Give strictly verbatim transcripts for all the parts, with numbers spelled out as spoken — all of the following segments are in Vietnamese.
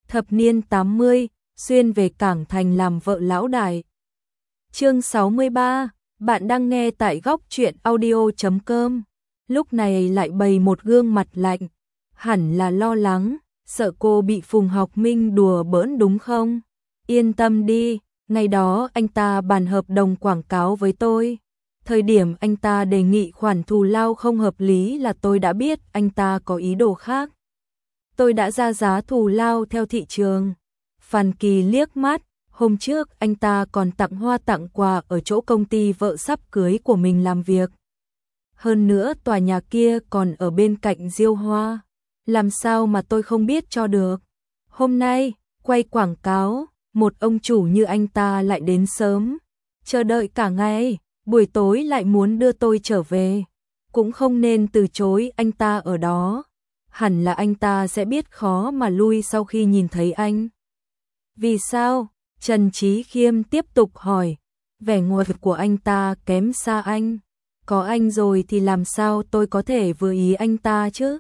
thập niên tám mươi, xuyên về Cảng Thành làm vợ lão đại. Chương sáu mươi ba, bạn đang nghe tại góc truyện audio chấm com. Lúc này lại bày một gương mặt lạnh, hẳn là lo lắng, sợ cô bị Phùng Học Minh đùa bỡn đúng không? Yên tâm đi, ngày đó anh ta bàn hợp đồng quảng cáo với tôi. Thời điểm anh ta đề nghị khoản thù lao không hợp lý là tôi đã biết anh ta có ý đồ khác. Tôi đã ra giá thù lao theo thị trường. Phan Kỳ liếc mắt, hôm trước anh ta còn tặng hoa tặng quà ở chỗ công ty vợ sắp cưới của mình làm việc. Hơn nữa tòa nhà kia còn ở bên cạnh Diêu Hoa. Làm sao mà tôi không biết cho được. Hôm nay, quay quảng cáo, một ông chủ như anh ta lại đến sớm. Chờ đợi cả ngày, buổi tối lại muốn đưa tôi trở về. Cũng không nên từ chối anh ta ở đó. Hẳn là anh ta sẽ biết khó mà lui sau khi nhìn thấy anh. Vì sao? Trần Chí Khiêm tiếp tục hỏi. Vẻ ngoài của anh ta kém xa anh. Có anh rồi thì làm sao tôi có thể vừa ý anh ta chứ?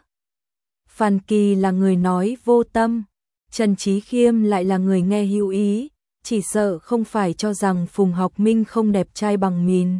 Phan Kỳ là người nói vô tâm. Trần Chí Khiêm lại là người nghe hữu ý. Chỉ sợ không phải cho rằng Phùng Học Minh không đẹp trai bằng mình.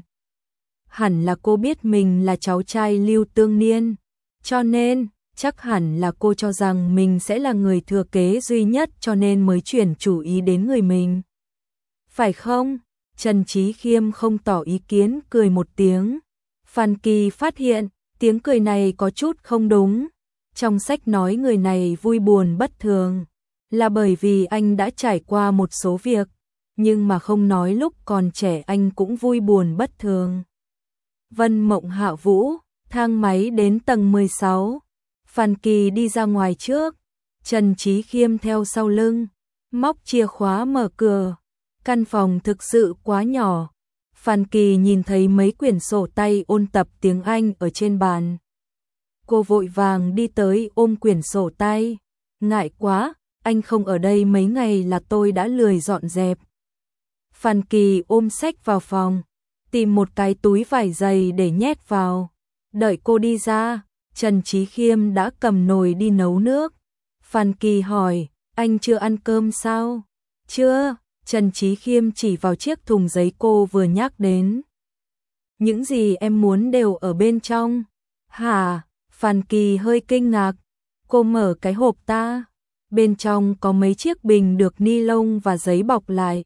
Hẳn là cô biết mình là cháu trai Lưu Tương Niên. Cho nên, chắc hẳn là cô cho rằng mình sẽ là người thừa kế duy nhất cho nên mới chuyển chủ ý đến người mình. Phải không? Trần Chí Khiêm không tỏ ý kiến, cười một tiếng. Phan Kỳ phát hiện, tiếng cười này có chút không đúng. Trong sách nói người này vui buồn bất thường, là bởi vì anh đã trải qua một số việc, nhưng mà không nói lúc còn trẻ anh cũng vui buồn bất thường. Vân Mộng Hạ Vũ, thang máy đến tầng mười sáu. Phan Kỳ đi ra ngoài trước, Trần Chí Khiêm theo sau lưng, móc chìa khóa mở cửa. Căn phòng thực sự quá nhỏ. Phan Kỳ nhìn thấy mấy quyển sổ tay ôn tập tiếng Anh ở trên bàn. Cô vội vàng đi tới ôm quyển sổ tay. Ngại quá, anh không ở đây mấy ngày là tôi đã lười dọn dẹp. Phan Kỳ ôm sách vào phòng, tìm một cái túi vải dày để nhét vào. Đợi cô đi ra, Trần Chí Khiêm đã cầm nồi đi nấu nước. Phan Kỳ hỏi, anh chưa ăn cơm sao? Chưa, Trần Chí Khiêm chỉ vào chiếc thùng giấy cô vừa nhắc đến. Những gì em muốn đều ở bên trong. Hả? Phan Kỳ hơi kinh ngạc. Cô mở cái hộp ta. Bên trong có mấy chiếc bình được ni lông và giấy bọc lại.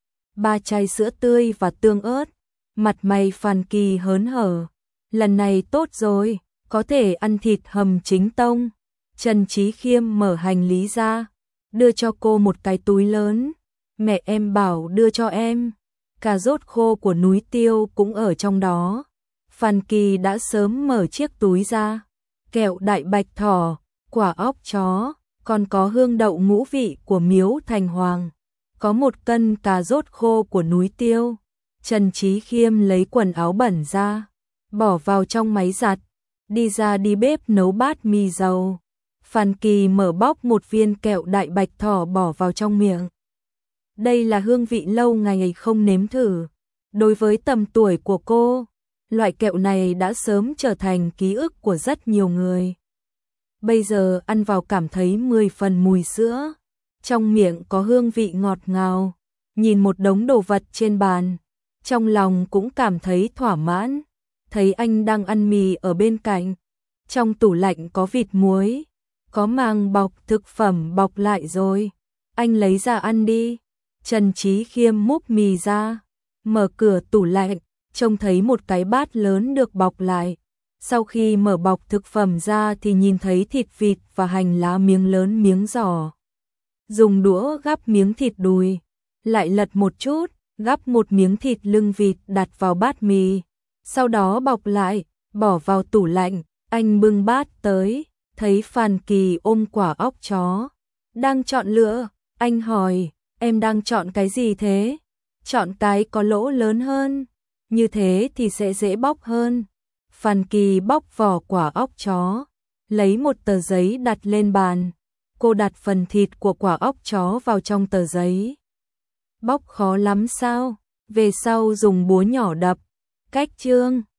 Ba chai sữa tươi và tương ớt. Mặt mày Phan Kỳ hớn hở. Lần này tốt rồi, có thể ăn thịt hầm chính tông. Trần Chí Khiêm mở hành lý ra, đưa cho cô một cái túi lớn. Mẹ em bảo đưa cho em. Cà rốt khô của núi Tiêu cũng ở trong đó. Phan Kỳ đã sớm mở chiếc túi ra. Kẹo đại bạch thỏ, quả óc chó, còn có hương đậu ngũ vị của Miếu Thành Hoàng. Có một cân cà rốt khô của núi Tiêu. Trần Chí Khiêm lấy quần áo bẩn ra, bỏ vào trong máy giặt, đi ra đi bếp nấu bát mì dầu. Phan Kỳ mở bóc một viên kẹo đại bạch thỏ bỏ vào trong miệng. Đây là hương vị lâu ngày không nếm thử. Đối với tầm tuổi của cô, loại kẹo này đã sớm trở thành ký ức của rất nhiều người. Bây giờ ăn vào cảm thấy mười phần mùi sữa. Trong miệng có hương vị ngọt ngào. Nhìn một đống đồ vật trên bàn, trong lòng cũng cảm thấy thỏa mãn. Thấy anh đang ăn mì ở bên cạnh. Trong tủ lạnh có vịt muối, có màng bọc thực phẩm bọc lại rồi. Anh lấy ra ăn đi. Trần Chí Khiêm múc mì ra, mở cửa tủ lạnh, trông thấy một cái bát lớn được bọc lại. Sau khi mở bọc thực phẩm ra thì nhìn thấy thịt vịt và hành lá miếng lớn miếng giò. Dùng đũa gắp miếng thịt đùi, lại lật một chút, gắp một miếng thịt lưng vịt đặt vào bát mì. Sau đó bọc lại, bỏ vào tủ lạnh. Anh bưng bát tới, thấy Phan Kỳ ôm quả óc chó. Đang chọn lựa, anh hỏi, em đang chọn cái gì thế? Chọn cái có lỗ lớn hơn, như thế thì sẽ dễ bóc hơn. Phan Kỳ bóc vỏ quả óc chó, lấy một tờ giấy đặt lên bàn. Cô đặt phần thịt của quả óc chó vào trong tờ giấy. Bóc khó lắm sao? Về sau dùng búa nhỏ đập. Cách chương